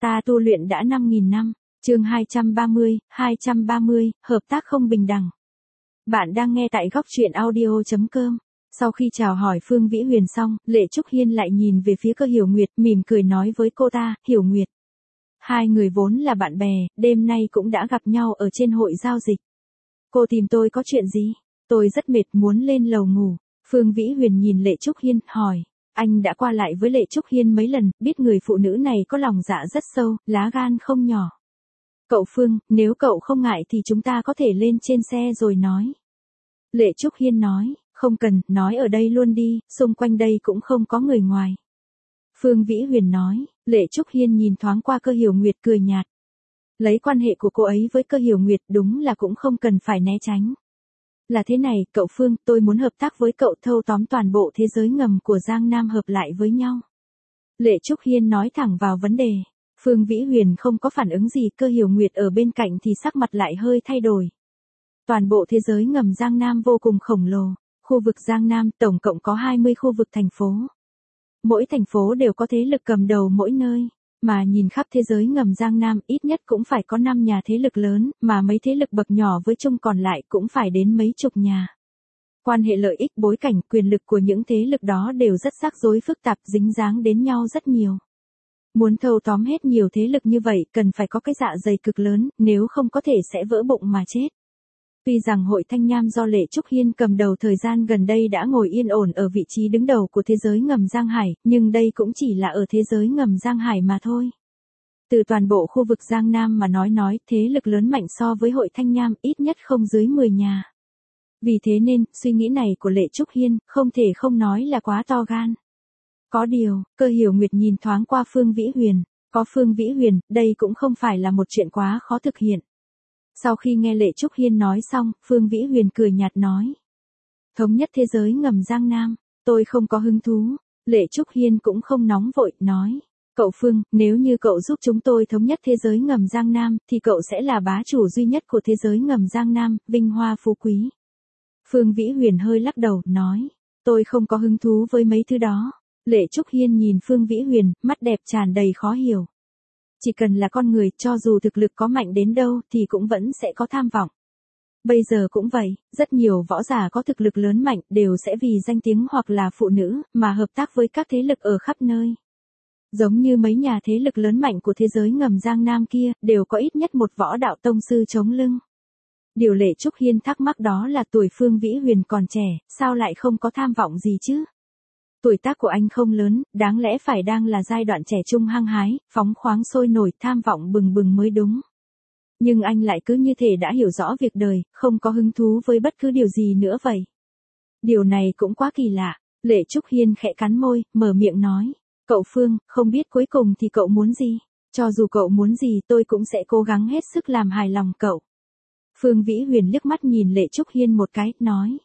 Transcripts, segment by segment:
Ta tu luyện đã 5.000 năm. Chương 230, hợp tác không bình đẳng. Bạn đang nghe tại góc truyện audio.com. Sau khi chào hỏi Phương Vĩ Huyền xong, Lệ Trúc Hiên lại nhìn về phía Cơ Hiểu Nguyệt, mỉm cười nói với cô ta, Hiểu Nguyệt. Hai người vốn là bạn bè, đêm nay cũng đã gặp nhau ở trên hội giao dịch. Cô tìm tôi có chuyện gì? Tôi rất mệt muốn lên lầu ngủ. Phương Vĩ Huyền nhìn Lệ Trúc Hiên, hỏi. Anh đã qua lại với Lệ Trúc Hiên mấy lần, biết người phụ nữ này có lòng dạ rất sâu, lá gan không nhỏ. Cậu Phương, nếu cậu không ngại thì chúng ta có thể lên trên xe rồi nói. Lệ Trúc Hiên nói, không cần, nói ở đây luôn đi, xung quanh đây cũng không có người ngoài. Phương Vĩ Huyền nói, Lệ Trúc Hiên nhìn thoáng qua Cơ Hiểu Nguyệt cười nhạt. Lấy quan hệ của cô ấy với Cơ Hiểu Nguyệt đúng là cũng không cần phải né tránh. Là thế này, cậu Phương, tôi muốn hợp tác với cậu thâu tóm toàn bộ thế giới ngầm của Giang Nam hợp lại với nhau. Lệ Trúc Hiên nói thẳng vào vấn đề. Phương Vĩ Huyền không có phản ứng gì, Cơ Hiểu Nguyệt ở bên cạnh thì sắc mặt lại hơi thay đổi. Toàn bộ thế giới ngầm Giang Nam vô cùng khổng lồ. Khu vực Giang Nam tổng cộng có 20 khu vực thành phố. Mỗi thành phố đều có thế lực cầm đầu mỗi nơi. Mà nhìn khắp thế giới ngầm Giang Nam ít nhất cũng phải có 5 nhà thế lực lớn, mà mấy thế lực bậc nhỏ với chung còn lại cũng phải đến mấy chục nhà. Quan hệ lợi ích bối cảnh quyền lực của những thế lực đó đều rất rắc rối phức tạp, dính dáng đến nhau rất nhiều. Muốn thâu tóm hết nhiều thế lực như vậy cần phải có cái dạ dày cực lớn, nếu không có thể sẽ vỡ bụng mà chết. Tuy rằng hội Thanh Nham do Lệ Trúc Hiên cầm đầu thời gian gần đây đã ngồi yên ổn ở vị trí đứng đầu của thế giới ngầm Giang Hải, nhưng đây cũng chỉ là ở thế giới ngầm Giang Hải mà thôi. Từ toàn bộ khu vực Giang Nam mà nói thế lực lớn mạnh so với hội Thanh Nham ít nhất không dưới 10 nhà. Vì thế nên, suy nghĩ này của Lệ Trúc Hiên không thể không nói là quá to gan. Có điều, Cơ Hiểu Nguyệt nhìn thoáng qua Phương Vĩ Huyền. Có Phương Vĩ Huyền, đây cũng không phải là một chuyện quá khó thực hiện. Sau khi nghe Lệ Trúc Hiên nói xong, Phương Vĩ Huyền cười nhạt nói. Thống nhất thế giới ngầm Giang Nam, tôi không có hứng thú. Lệ Trúc Hiên cũng không nóng vội, nói. Cậu Phương, nếu như cậu giúp chúng tôi thống nhất thế giới ngầm Giang Nam, thì cậu sẽ là bá chủ duy nhất của thế giới ngầm Giang Nam, vinh hoa phú quý. Phương Vĩ Huyền hơi lắc đầu, nói. Tôi không có hứng thú với mấy thứ đó. Lệ Trúc Hiên nhìn Phương Vĩ Huyền, mắt đẹp tràn đầy khó hiểu. Chỉ cần là con người, cho dù thực lực có mạnh đến đâu thì cũng vẫn sẽ có tham vọng. Bây giờ cũng vậy, rất nhiều võ giả có thực lực lớn mạnh đều sẽ vì danh tiếng hoặc là phụ nữ mà hợp tác với các thế lực ở khắp nơi. Giống như mấy nhà thế lực lớn mạnh của thế giới ngầm Giang Nam kia, đều có ít nhất một võ đạo tông sư chống lưng. Điều Lệ Trúc Hiên thắc mắc đó là tuổi Phương Vĩ Huyền còn trẻ, sao lại không có tham vọng gì chứ? Tuổi tác của anh không lớn, đáng lẽ phải đang là giai đoạn trẻ trung hăng hái, phóng khoáng sôi nổi, tham vọng bừng bừng mới đúng. Nhưng anh lại cứ như thể đã hiểu rõ việc đời, không có hứng thú với bất cứ điều gì nữa vậy. Điều này cũng quá kỳ lạ. Lệ Trúc Hiên khẽ cắn môi, mở miệng nói. Cậu Phương, không biết cuối cùng thì cậu muốn gì? Cho dù cậu muốn gì tôi cũng sẽ cố gắng hết sức làm hài lòng cậu. Phương Vĩ Huyền liếc mắt nhìn Lệ Trúc Hiên một cái, nói.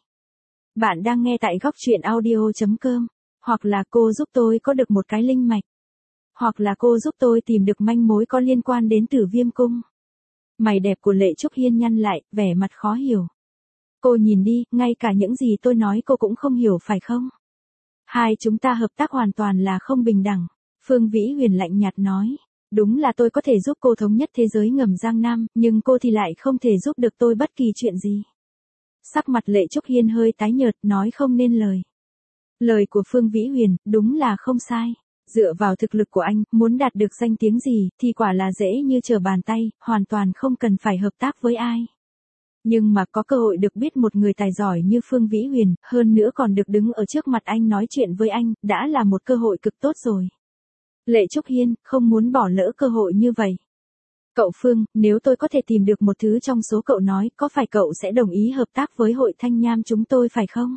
Bạn đang nghe tại góc truyện audio.com. Hoặc là cô giúp tôi có được một cái linh mạch. Hoặc là cô giúp tôi tìm được manh mối có liên quan đến Tử Viêm Cung. Mày đẹp của Lệ Trúc Hiên nhăn lại, vẻ mặt khó hiểu. Cô nhìn đi, ngay cả những gì tôi nói cô cũng không hiểu phải không? Hai chúng ta hợp tác hoàn toàn là không bình đẳng. Phương Vĩ Huyền lạnh nhạt nói. Đúng là tôi có thể giúp cô thống nhất thế giới ngầm Giang Nam, nhưng cô thì lại không thể giúp được tôi bất kỳ chuyện gì. Sắc mặt Lệ Trúc Hiên hơi tái nhợt, nói không nên lời. Lời của Phương Vĩ Huyền, đúng là không sai. Dựa vào thực lực của anh, muốn đạt được danh tiếng gì, thì quả là dễ như trở bàn tay, hoàn toàn không cần phải hợp tác với ai. Nhưng mà có cơ hội được biết một người tài giỏi như Phương Vĩ Huyền, hơn nữa còn được đứng ở trước mặt anh nói chuyện với anh, đã là một cơ hội cực tốt rồi. Lệ Trúc Hiên, không muốn bỏ lỡ cơ hội như vậy. Cậu Phương, nếu tôi có thể tìm được một thứ trong số cậu nói, có phải cậu sẽ đồng ý hợp tác với hội Thanh Nham chúng tôi phải không?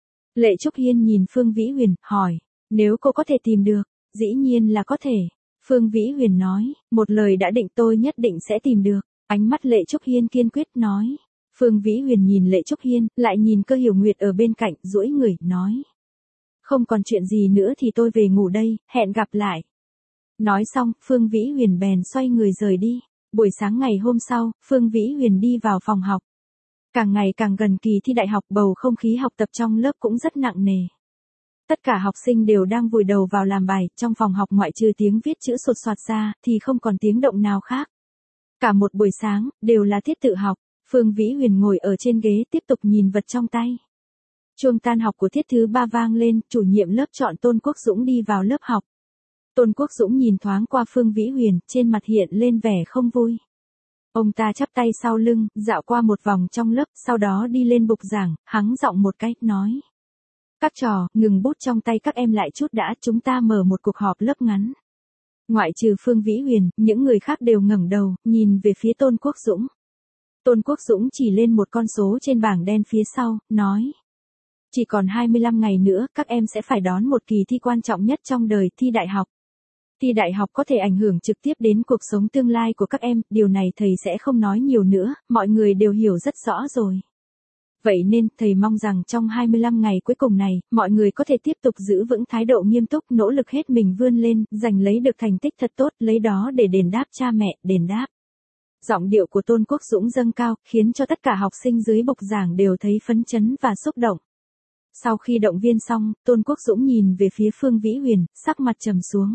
Lệ Trúc Hiên nhìn Phương Vĩ Huyền, hỏi, nếu cô có thể tìm được, dĩ nhiên là có thể. Phương Vĩ Huyền nói, một lời đã định tôi nhất định sẽ tìm được. Ánh mắt Lệ Trúc Hiên kiên quyết nói. Phương Vĩ Huyền nhìn Lệ Trúc Hiên, lại nhìn Cơ Hiểu Nguyệt ở bên cạnh, duỗi người, nói. Không còn chuyện gì nữa thì tôi về ngủ đây, hẹn gặp lại. Nói xong, Phương Vĩ Huyền bèn xoay người rời đi. Buổi sáng ngày hôm sau, Phương Vĩ Huyền đi vào phòng học. Càng ngày càng gần kỳ thi đại học, bầu không khí học tập trong lớp cũng rất nặng nề. Tất cả học sinh đều đang vùi đầu vào làm bài, trong phòng học ngoại trừ tiếng viết chữ sột soạt ra, thì không còn tiếng động nào khác. Cả một buổi sáng, đều là tiết tự học, Phương Vĩ Huyền ngồi ở trên ghế tiếp tục nhìn vật trong tay. Chuông tan học của tiết thứ 3 vang lên, chủ nhiệm lớp chọn Tôn Quốc Dũng đi vào lớp học. Tôn Quốc Dũng nhìn thoáng qua Phương Vĩ Huyền, trên mặt hiện lên vẻ không vui. Ông ta chắp tay sau lưng, dạo qua một vòng trong lớp, sau đó đi lên bục giảng, hắng giọng một cái, nói. Các trò, ngừng bút trong tay các em lại chút đã, chúng ta mở một cuộc họp lớp ngắn. Ngoại trừ Phương Vĩ Huyền, những người khác đều ngẩng đầu, nhìn về phía Tôn Quốc Dũng. Tôn Quốc Dũng chỉ lên một con số trên bảng đen phía sau, nói. Chỉ còn 25 ngày nữa, các em sẽ phải đón một kỳ thi quan trọng nhất trong đời, thi đại học. Thi đại học có thể ảnh hưởng trực tiếp đến cuộc sống tương lai của các em, điều này thầy sẽ không nói nhiều nữa, mọi người đều hiểu rất rõ rồi. Vậy nên, thầy mong rằng trong 25 ngày cuối cùng này, mọi người có thể tiếp tục giữ vững thái độ nghiêm túc, nỗ lực hết mình vươn lên, giành lấy được thành tích thật tốt, lấy đó để đền đáp cha mẹ, đền đáp. Giọng điệu của Tôn Quốc Dũng dâng cao, khiến cho tất cả học sinh dưới bục giảng đều thấy phấn chấn và xúc động. Sau khi động viên xong, Tôn Quốc Dũng nhìn về phía Phương Vĩ Huyền, sắc mặt trầm xuống.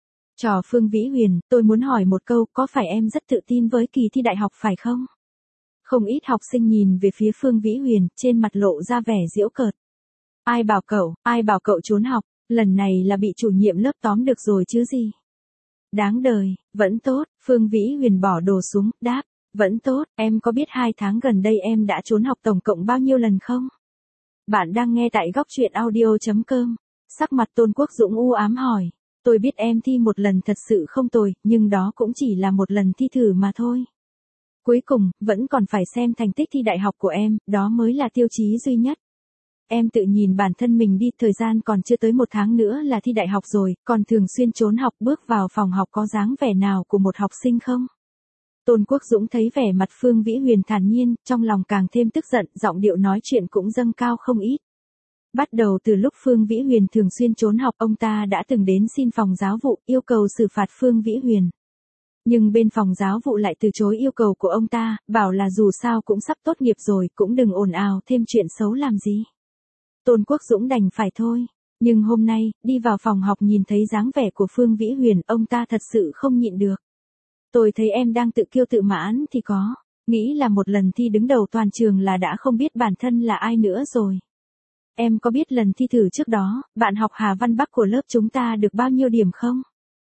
Trò Phương Vĩ Huyền, tôi muốn hỏi một câu, có phải em rất tự tin với kỳ thi đại học phải không? Không ít học sinh nhìn về phía Phương Vĩ Huyền, trên mặt lộ ra vẻ giễu cợt. Ai bảo cậu trốn học, lần này là bị chủ nhiệm lớp tóm được rồi chứ gì? Đáng đời, vẫn tốt, Phương Vĩ Huyền bỏ đồ xuống, đáp, vẫn tốt, em có biết 2 tháng gần đây em đã trốn học tổng cộng bao nhiêu lần không? Bạn đang nghe tại góc truyện audio.com. Sắc mặt Tôn Quốc Dũng u ám hỏi. Tôi biết em thi một lần thật sự không tồi, nhưng đó cũng chỉ là một lần thi thử mà thôi. Cuối cùng, vẫn còn phải xem thành tích thi đại học của em, đó mới là tiêu chí duy nhất. Em tự nhìn bản thân mình đi, thời gian còn chưa tới 1 tháng nữa là thi đại học rồi, còn thường xuyên trốn học bước vào phòng học có dáng vẻ nào của một học sinh không? Tôn Quốc Dũng thấy vẻ mặt Phương Vĩ Huyền thản nhiên, trong lòng càng thêm tức giận, giọng điệu nói chuyện cũng dâng cao không ít. Bắt đầu từ lúc Phương Vĩ Huyền thường xuyên trốn học, ông ta đã từng đến xin phòng giáo vụ, yêu cầu xử phạt Phương Vĩ Huyền. Nhưng bên phòng giáo vụ lại từ chối yêu cầu của ông ta, bảo là dù sao cũng sắp tốt nghiệp rồi, cũng đừng ồn ào thêm chuyện xấu làm gì. Tôn Quốc Dũng đành phải thôi. Nhưng hôm nay, đi vào phòng học nhìn thấy dáng vẻ của Phương Vĩ Huyền, ông ta thật sự không nhịn được. Tôi thấy em đang tự kiêu tự mãn thì có, nghĩ là một lần thi đứng đầu toàn trường là đã không biết bản thân là ai nữa rồi. Em có biết lần thi thử trước đó, bạn học Hà Văn Bắc của lớp chúng ta được bao nhiêu điểm không?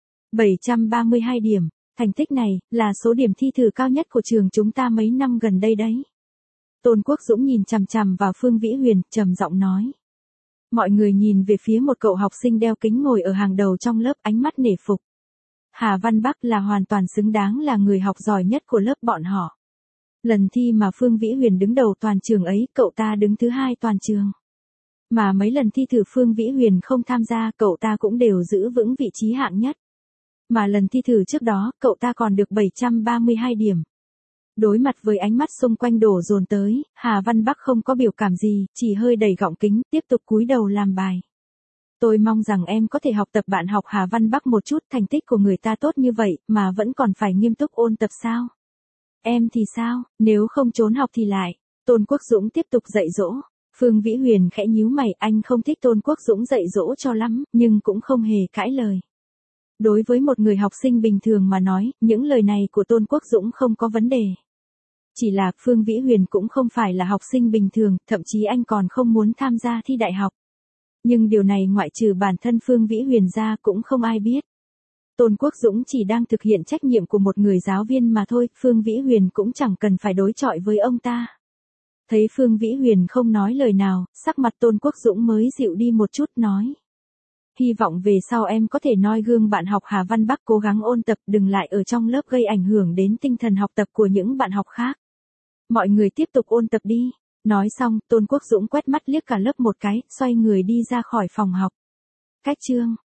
732 điểm, thành tích này, là số điểm thi thử cao nhất của trường chúng ta mấy năm gần đây đấy. Tôn Quốc Dũng nhìn chằm chằm vào Phương Vĩ Huyền, trầm giọng nói. Mọi người nhìn về phía một cậu học sinh đeo kính ngồi ở hàng đầu trong lớp, ánh mắt nể phục. Hà Văn Bắc là hoàn toàn xứng đáng là người học giỏi nhất của lớp bọn họ. Lần thi mà Phương Vĩ Huyền đứng đầu toàn trường ấy, cậu ta đứng thứ 2 toàn trường. Mà mấy lần thi thử Phương Vĩ Huyền không tham gia, cậu ta cũng đều giữ vững vị trí hạng nhất. Mà lần thi thử trước đó, cậu ta còn được 732 điểm. Đối mặt với ánh mắt xung quanh đổ dồn tới, Hà Văn Bắc không có biểu cảm gì, chỉ hơi đẩy gọng kính, tiếp tục cúi đầu làm bài. Tôi mong rằng em có thể học tập bạn học Hà Văn Bắc một chút, thành tích của người ta tốt như vậy, mà vẫn còn phải nghiêm túc ôn tập sao? Em thì sao, nếu không trốn học thì lại. Tôn Quốc Dũng tiếp tục dạy dỗ. Phương Vĩ Huyền khẽ nhíu mày, anh không thích Tôn Quốc Dũng dạy dỗ cho lắm, nhưng cũng không hề cãi lời. Đối với một người học sinh bình thường mà nói, những lời này của Tôn Quốc Dũng không có vấn đề. Chỉ là Phương Vĩ Huyền cũng không phải là học sinh bình thường, thậm chí anh còn không muốn tham gia thi đại học. Nhưng điều này ngoại trừ bản thân Phương Vĩ Huyền ra cũng không ai biết. Tôn Quốc Dũng chỉ đang thực hiện trách nhiệm của một người giáo viên mà thôi, Phương Vĩ Huyền cũng chẳng cần phải đối chọi với ông ta. Thấy Phương Vĩ Huyền không nói lời nào, sắc mặt Tôn Quốc Dũng mới dịu đi một chút, nói. Hy vọng về sau em có thể noi gương bạn học Hà Văn Bắc cố gắng ôn tập, đừng lại ở trong lớp gây ảnh hưởng đến tinh thần học tập của những bạn học khác. Mọi người tiếp tục ôn tập đi. Nói xong, Tôn Quốc Dũng quét mắt liếc cả lớp một cái, xoay người đi ra khỏi phòng học. Cách chương.